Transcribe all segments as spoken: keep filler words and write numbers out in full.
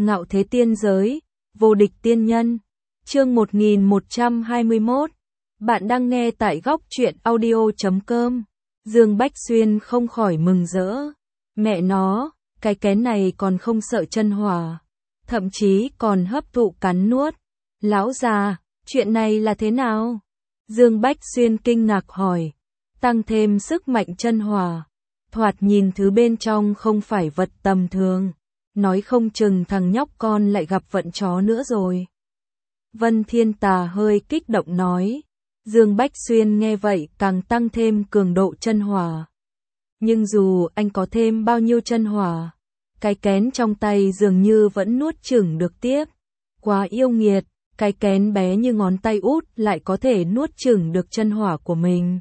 Ngạo thế tiên giới, vô địch tiên nhân. Chương một nghìn một trăm hai mươi mốt. Bạn đang nghe tại góc truyện audio chấm com. Dương Bách Xuyên không khỏi mừng rỡ. Mẹ nó, cái kén này còn không sợ chân hỏa, thậm chí còn hấp thụ cắn nuốt. Lão già, chuyện này là thế nào? Dương Bách Xuyên kinh ngạc hỏi. Tăng thêm sức mạnh chân hỏa, thoạt nhìn thứ bên trong không phải vật tầm thường. Nói không chừng thằng nhóc con lại gặp vận chó nữa rồi. Vân Thiên Tà hơi kích động nói. Dương Bách Xuyên nghe vậy càng tăng thêm cường độ chân hỏa. Nhưng dù anh có thêm bao nhiêu chân hỏa, cái kén trong tay dường như vẫn nuốt chửng được tiếp. Quá yêu nghiệt, cái kén bé như ngón tay út lại có thể nuốt chửng được chân hỏa của mình.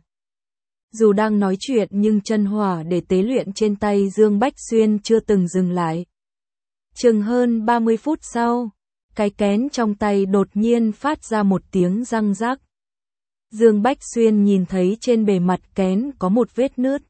Dù đang nói chuyện nhưng chân hỏa để tế luyện trên tay Dương Bách Xuyên chưa từng dừng lại. Chừng hơn ba mươi phút sau, cái kén trong tay đột nhiên phát ra một tiếng răng rắc. Dương Bách Xuyên nhìn thấy trên bề mặt kén có một vết nứt.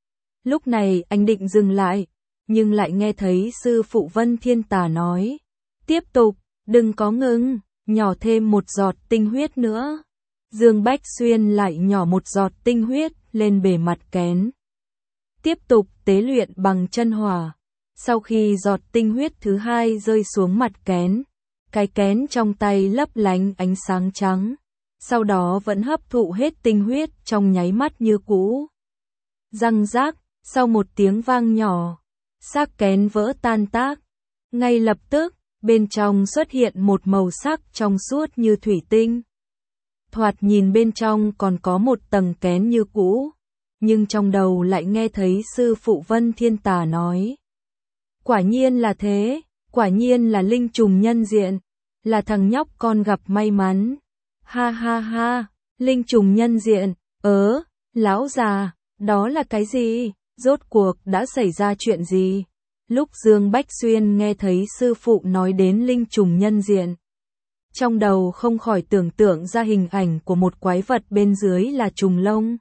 Lúc này anh định dừng lại, nhưng lại nghe thấy sư phụ Vân Thiên Tà nói. Tiếp tục, đừng có ngừng, nhỏ thêm một giọt tinh huyết nữa. Dương Bách Xuyên lại nhỏ một giọt tinh huyết lên bề mặt kén. Tiếp tục tế luyện bằng chân hỏa. Sau khi giọt tinh huyết thứ hai rơi xuống mặt kén, cái kén trong tay lấp lánh ánh sáng trắng, sau đó vẫn hấp thụ hết tinh huyết trong nháy mắt như cũ. Răng rác, sau một tiếng vang nhỏ, xác kén vỡ tan tác. Ngay lập tức, bên trong xuất hiện một màu sắc trong suốt như thủy tinh. Thoạt nhìn bên trong còn có một tầng kén như cũ, nhưng trong đầu lại nghe thấy sư phụ Vân Thiên Tà nói. Quả nhiên là thế, quả nhiên là linh trùng nhân diện, là thằng nhóc con gặp may mắn. Ha ha ha, linh trùng nhân diện, ớ, lão già, đó là cái gì? Rốt cuộc đã xảy ra chuyện gì? Lúc Dương Bách Xuyên nghe thấy sư phụ nói đến linh trùng nhân diện, trong đầu không khỏi tưởng tượng ra hình ảnh của một quái vật bên dưới là trùng lông,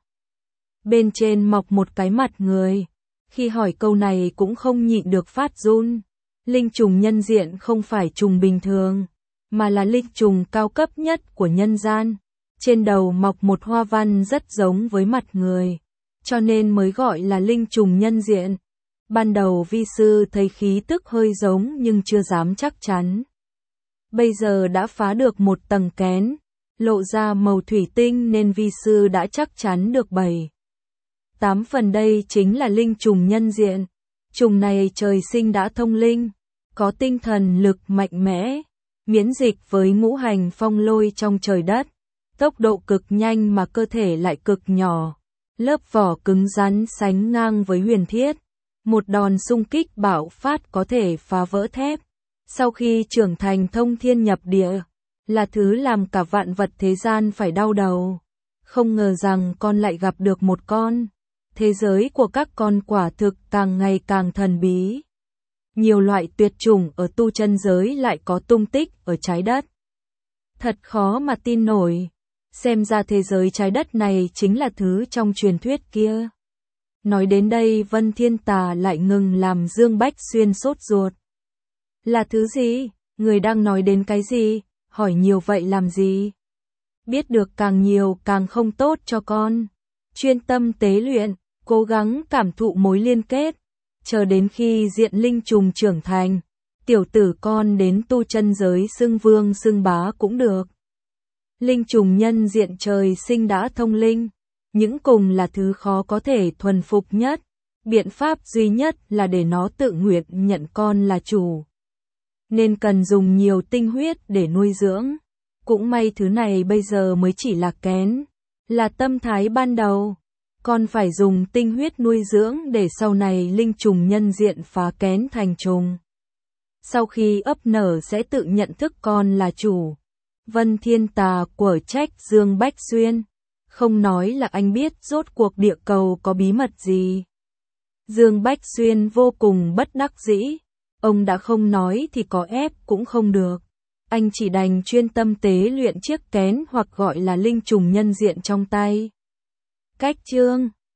bên trên mọc một cái mặt người. Khi hỏi câu này cũng không nhịn được phát run. Linh trùng nhân diện không phải trùng bình thường, mà là linh trùng cao cấp nhất của nhân gian. Trên đầu mọc một hoa văn rất giống với mặt người, cho nên mới gọi là linh trùng nhân diện. Ban đầu vi sư thấy khí tức hơi giống nhưng chưa dám chắc chắn. Bây giờ đã phá được một tầng kén, lộ ra màu thủy tinh nên vi sư đã chắc chắn được bảy tám phần đây chính là linh trùng nhân diện. Trùng này trời sinh đã thông linh, có tinh thần lực mạnh mẽ, miễn dịch với ngũ hành phong lôi trong trời đất, tốc độ cực nhanh mà cơ thể lại cực nhỏ, lớp vỏ cứng rắn sánh ngang với huyền thiết, một đòn xung kích bạo phát có thể phá vỡ thép. Sau khi trưởng thành thông thiên nhập địa, là thứ làm cả vạn vật thế gian phải đau đầu. Không ngờ rằng con lại gặp được một con. Thế giới của các con quả thực càng ngày càng thần bí. Nhiều loại tuyệt chủng ở tu chân giới lại có tung tích ở trái đất. Thật khó mà tin nổi. Xem ra thế giới trái đất này chính là thứ trong truyền thuyết kia. Nói đến đây Vân Thiên Tà lại ngừng làm Dương Bách Xuyên sốt ruột. Là thứ gì? Người đang nói đến cái gì? Hỏi nhiều vậy làm gì? Biết được càng nhiều càng không tốt cho con. Chuyên tâm tế luyện, cố gắng cảm thụ mối liên kết, chờ đến khi diện linh trùng trưởng thành, tiểu tử con đến tu chân giới xưng vương xưng bá cũng được. Linh trùng nhân diện trời sinh đã thông linh, những cùng là thứ khó có thể thuần phục nhất, biện pháp duy nhất là để nó tự nguyện nhận con là chủ. Nên cần dùng nhiều tinh huyết để nuôi dưỡng. Cũng may thứ này bây giờ mới chỉ là kén, là tâm thái ban đầu. Con phải dùng tinh huyết nuôi dưỡng để sau này linh trùng nhân diện phá kén thành trùng. Sau khi ấp nở sẽ tự nhận thức con là chủ. Vân Thiên Tà quở trách Dương Bách Xuyên. Không nói là anh biết rốt cuộc địa cầu có bí mật gì. Dương Bách Xuyên vô cùng bất đắc dĩ. Ông đã không nói thì có ép cũng không được. Anh chỉ đành chuyên tâm tế luyện chiếc kén hoặc gọi là linh trùng nhân diện trong tay. Cách chương